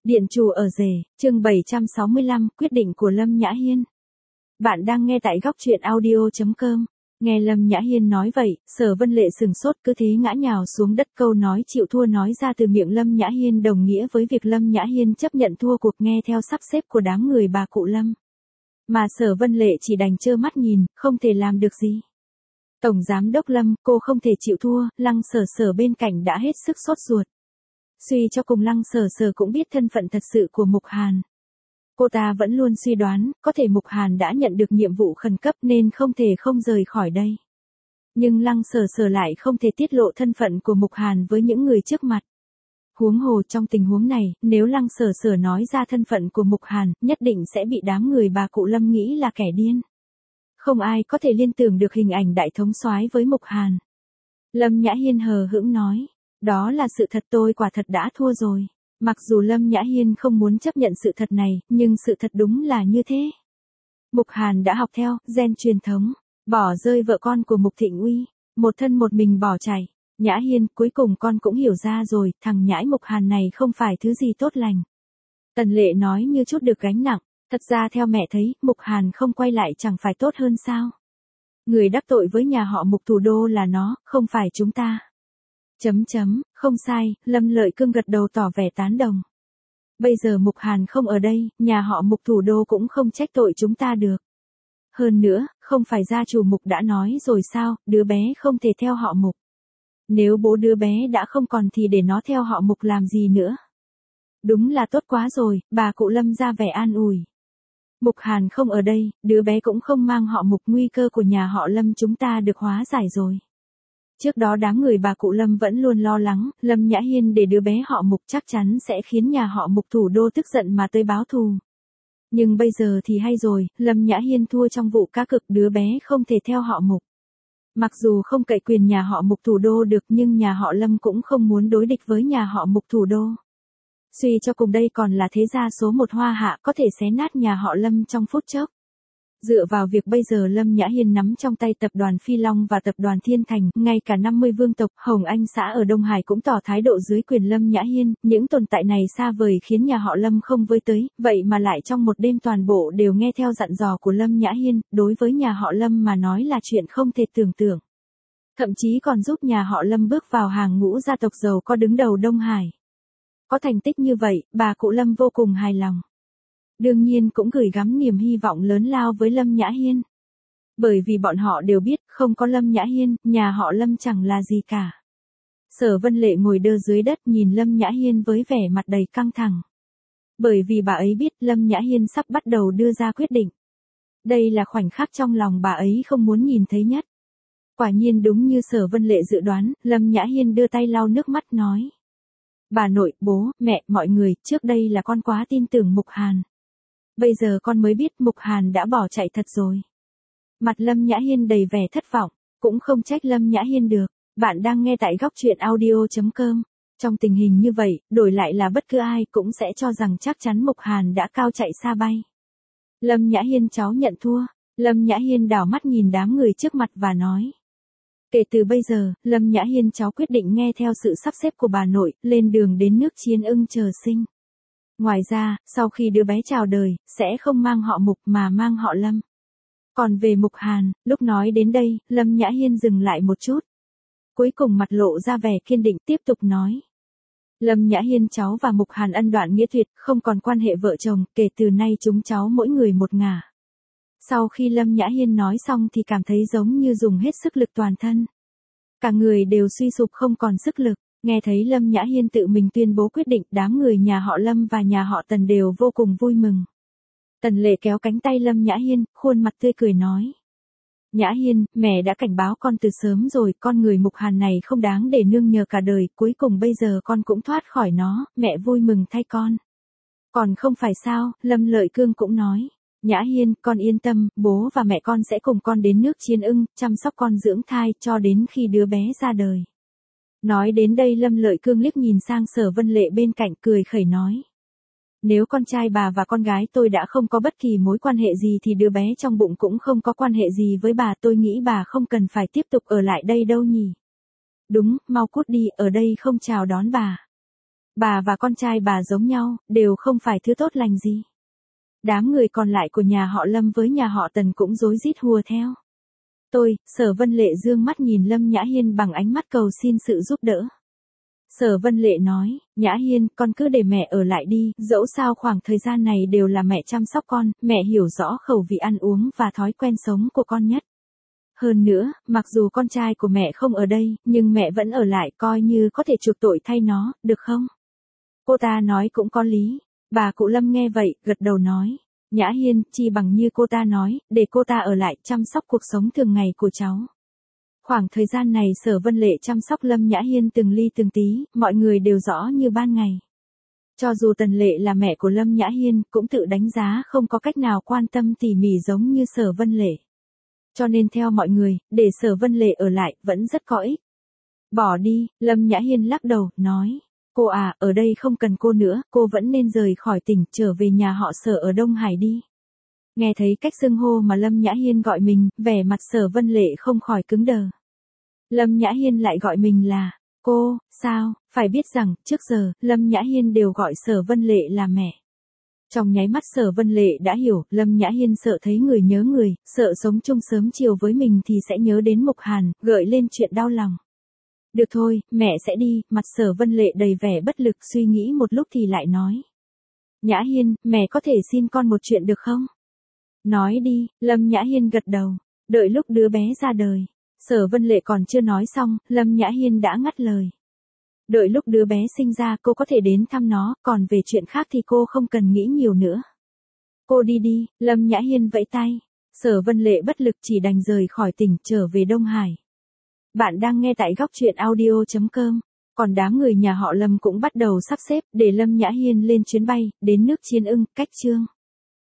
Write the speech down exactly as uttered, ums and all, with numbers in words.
Điện chủ ở rể, chương bảy trăm sáu mươi lăm, quyết định của Lâm Nhã Hiên. Bạn đang nghe tại góc truyện audio chấm com. Nghe Lâm Nhã Hiên nói vậy, Sở Vân Lệ sừng sốt cứ thế ngã nhào xuống đất, câu nói chịu thua nói ra từ miệng Lâm Nhã Hiên đồng nghĩa với việc Lâm Nhã Hiên chấp nhận thua cuộc nghe theo sắp xếp của đám người bà cụ Lâm. Mà Sở Vân Lệ chỉ đành trơ mắt nhìn, không thể làm được gì. Tổng giám đốc Lâm, cô không thể chịu thua, Lăng Sở Sở bên cạnh đã hết sức sốt ruột. Suy cho cùng Lăng Sở Sở cũng biết thân phận thật sự của Mục Hàn. Cô ta vẫn luôn suy đoán, có thể Mục Hàn đã nhận được nhiệm vụ khẩn cấp nên không thể không rời khỏi đây. Nhưng Lăng Sở Sở lại không thể tiết lộ thân phận của Mục Hàn với những người trước mặt. Huống hồ trong tình huống này, nếu Lăng Sở Sở nói ra thân phận của Mục Hàn, nhất định sẽ bị đám người bà cụ Lâm nghĩ là kẻ điên. Không ai có thể liên tưởng được hình ảnh đại thống soái với Mục Hàn. Lâm Nhã Hiên hờ hững nói. Đó là sự thật, tôi quả thật đã thua rồi. Mặc dù Lâm Nhã Hiên không muốn chấp nhận sự thật này, nhưng sự thật đúng là như thế. Mục Hàn đã học theo gen truyền thống, bỏ rơi vợ con của Mục Thịnh Uy, một thân một mình bỏ chạy. Nhã Hiên, cuối cùng con cũng hiểu ra rồi, thằng nhãi Mục Hàn này không phải thứ gì tốt lành. Tần Lệ nói như chút được gánh nặng, thật ra theo mẹ thấy, Mục Hàn không quay lại chẳng phải tốt hơn sao? Người đắc tội với nhà họ Mục thủ đô là nó, không phải chúng ta. Chấm chấm, không sai, Lâm Lợi Cương gật đầu tỏ vẻ tán đồng. Bây giờ Mục Hàn không ở đây, nhà họ Mục thủ đô cũng không trách tội chúng ta được. Hơn nữa, không phải gia chủ Mục đã nói rồi sao, đứa bé không thể theo họ Mục. Nếu bố đứa bé đã không còn thì để nó theo họ Mục làm gì nữa. Đúng là tốt quá rồi, bà cụ Lâm ra vẻ an ủi. Mục Hàn không ở đây, đứa bé cũng không mang họ Mục, nguy cơ của nhà họ Lâm chúng ta được hóa giải rồi. Trước đó đám người bà cụ Lâm vẫn luôn lo lắng, Lâm Nhã Hiên để đứa bé họ Mục chắc chắn sẽ khiến nhà họ Mục thủ đô tức giận mà tới báo thù. Nhưng bây giờ thì hay rồi, Lâm Nhã Hiên thua trong vụ cá cược, đứa bé không thể theo họ Mục. Mặc dù không cậy quyền nhà họ Mục thủ đô được nhưng nhà họ Lâm cũng không muốn đối địch với nhà họ Mục thủ đô. Suy cho cùng đây còn là thế gia số một Hoa Hạ, có thể xé nát nhà họ Lâm trong phút chốc. Dựa vào việc bây giờ Lâm Nhã Hiên nắm trong tay tập đoàn Phi Long và tập đoàn Thiên Thành, ngay cả năm mươi vương tộc, Hồng Anh xã ở Đông Hải cũng tỏ thái độ dưới quyền Lâm Nhã Hiên, những tồn tại này xa vời khiến nhà họ Lâm không với tới, vậy mà lại trong một đêm toàn bộ đều nghe theo dặn dò của Lâm Nhã Hiên, đối với nhà họ Lâm mà nói là chuyện không thể tưởng tượng. Thậm chí còn giúp nhà họ Lâm bước vào hàng ngũ gia tộc giàu có đứng đầu Đông Hải. Có thành tích như vậy, bà cụ Lâm vô cùng hài lòng. Đương nhiên cũng gửi gắm niềm hy vọng lớn lao với Lâm Nhã Hiên. Bởi vì bọn họ đều biết, không có Lâm Nhã Hiên, nhà họ Lâm chẳng là gì cả. Sở Vân Lệ ngồi đơ dưới đất nhìn Lâm Nhã Hiên với vẻ mặt đầy căng thẳng. Bởi vì bà ấy biết Lâm Nhã Hiên sắp bắt đầu đưa ra quyết định. Đây là khoảnh khắc trong lòng bà ấy không muốn nhìn thấy nhất. Quả nhiên đúng như Sở Vân Lệ dự đoán, Lâm Nhã Hiên đưa tay lau nước mắt nói. Bà nội, bố, mẹ, mọi người, trước đây là con quá tin tưởng Mục Hàn. Bây giờ con mới biết Mục Hàn đã bỏ chạy thật rồi. Mặt Lâm Nhã Hiên đầy vẻ thất vọng, cũng không trách Lâm Nhã Hiên được. Bạn đang nghe tại góc truyện audio chấm com. Trong tình hình như vậy, đổi lại là bất cứ ai cũng sẽ cho rằng chắc chắn Mục Hàn đã cao chạy xa bay. Lâm Nhã Hiên, cháu nhận thua. Lâm Nhã Hiên đảo mắt nhìn đám người trước mặt và nói. Kể từ bây giờ, Lâm Nhã Hiên cháu quyết định nghe theo sự sắp xếp của bà nội, lên đường đến nước Chiên Ưng chờ sinh. Ngoài ra, sau khi đứa bé chào đời, sẽ không mang họ Mục mà mang họ Lâm. Còn về Mục Hàn, lúc nói đến đây, Lâm Nhã Hiên dừng lại một chút. Cuối cùng mặt lộ ra vẻ kiên định tiếp tục nói. Lâm Nhã Hiên, cháu và Mục Hàn ân đoạn nghĩa tuyệt, không còn quan hệ vợ chồng, kể từ nay chúng cháu mỗi người một ngả. Sau khi Lâm Nhã Hiên nói xong thì cảm thấy giống như dùng hết sức lực toàn thân. Cả người đều suy sụp không còn sức lực. Nghe thấy Lâm Nhã Hiên tự mình tuyên bố quyết định, đám người nhà họ Lâm và nhà họ Tần đều vô cùng vui mừng. Tần Lệ kéo cánh tay Lâm Nhã Hiên, khuôn mặt tươi cười nói. Nhã Hiên, mẹ đã cảnh báo con từ sớm rồi, con người Mục Hàn này không đáng để nương nhờ cả đời, cuối cùng bây giờ con cũng thoát khỏi nó, mẹ vui mừng thay con. Còn không phải sao, Lâm Lợi Cương cũng nói. Nhã Hiên, con yên tâm, bố và mẹ con sẽ cùng con đến nước Chiên Ưng, chăm sóc con dưỡng thai cho đến khi đứa bé ra đời. Nói đến đây Lâm Lợi Cương liếc nhìn sang Sở Vân Lệ bên cạnh cười khẩy nói. Nếu con trai bà và con gái tôi đã không có bất kỳ mối quan hệ gì thì đứa bé trong bụng cũng không có quan hệ gì với bà, tôi nghĩ bà không cần phải tiếp tục ở lại đây đâu nhỉ. Đúng, mau cút đi, ở đây không chào đón bà. Bà và con trai bà giống nhau, đều không phải thứ tốt lành gì. Đám người còn lại của nhà họ Lâm với nhà họ Tần cũng rối rít hùa theo. Tôi, Sở Vân Lệ dương mắt nhìn Lâm Nhã Hiên bằng ánh mắt cầu xin sự giúp đỡ. Sở Vân Lệ nói, Nhã Hiên, con cứ để mẹ ở lại đi, dẫu sao khoảng thời gian này đều là mẹ chăm sóc con, mẹ hiểu rõ khẩu vị ăn uống và thói quen sống của con nhất. Hơn nữa, mặc dù con trai của mẹ không ở đây, nhưng mẹ vẫn ở lại coi như có thể chuộc tội thay nó, được không? Cô ta nói cũng có lý. Bà cụ Lâm nghe vậy, gật đầu nói. Nhã Hiên, chi bằng như cô ta nói, để cô ta ở lại chăm sóc cuộc sống thường ngày của cháu. Khoảng thời gian này Sở Vân Lệ chăm sóc Lâm Nhã Hiên từng ly từng tí, mọi người đều rõ như ban ngày. Cho dù Tần Lệ là mẹ của Lâm Nhã Hiên, cũng tự đánh giá không có cách nào quan tâm tỉ mỉ giống như Sở Vân Lệ. Cho nên theo mọi người, để Sở Vân Lệ ở lại, vẫn rất có ích. Bỏ đi, Lâm Nhã Hiên lắc đầu, nói. Cô à, ở đây không cần cô nữa, cô vẫn nên rời khỏi tỉnh, trở về nhà họ Sở ở Đông Hải đi. Nghe thấy cách xưng hô mà Lâm Nhã Hiên gọi mình, vẻ mặt Sở Vân Lệ không khỏi cứng đờ. Lâm Nhã Hiên lại gọi mình là, cô, sao, phải biết rằng, trước giờ, Lâm Nhã Hiên đều gọi Sở Vân Lệ là mẹ. Trong nháy mắt Sở Vân Lệ đã hiểu, Lâm Nhã Hiên sợ thấy người nhớ người, sợ sống chung sớm chiều với mình thì sẽ nhớ đến Mục Hàn, gợi lên chuyện đau lòng. Được thôi, mẹ sẽ đi, mặt Sở Vân Lệ đầy vẻ bất lực suy nghĩ một lúc thì lại nói. Nhã Hiên, mẹ có thể xin con một chuyện được không? Nói đi, Lâm Nhã Hiên gật đầu, đợi lúc đứa bé ra đời. Sở Vân Lệ còn chưa nói xong, Lâm Nhã Hiên đã ngắt lời. Đợi lúc đứa bé sinh ra cô có thể đến thăm nó, còn về chuyện khác thì cô không cần nghĩ nhiều nữa. Cô đi đi, Lâm Nhã Hiên vẫy tay. Sở Vân Lệ bất lực chỉ đành rời khỏi tỉnh trở về Đông Hải. Bạn đang nghe tại góc truyện audio chấm com. Còn đám người nhà họ Lâm cũng bắt đầu sắp xếp để Lâm Nhã Hiên lên chuyến bay, đến nước Chiên Ưng, cách Chương.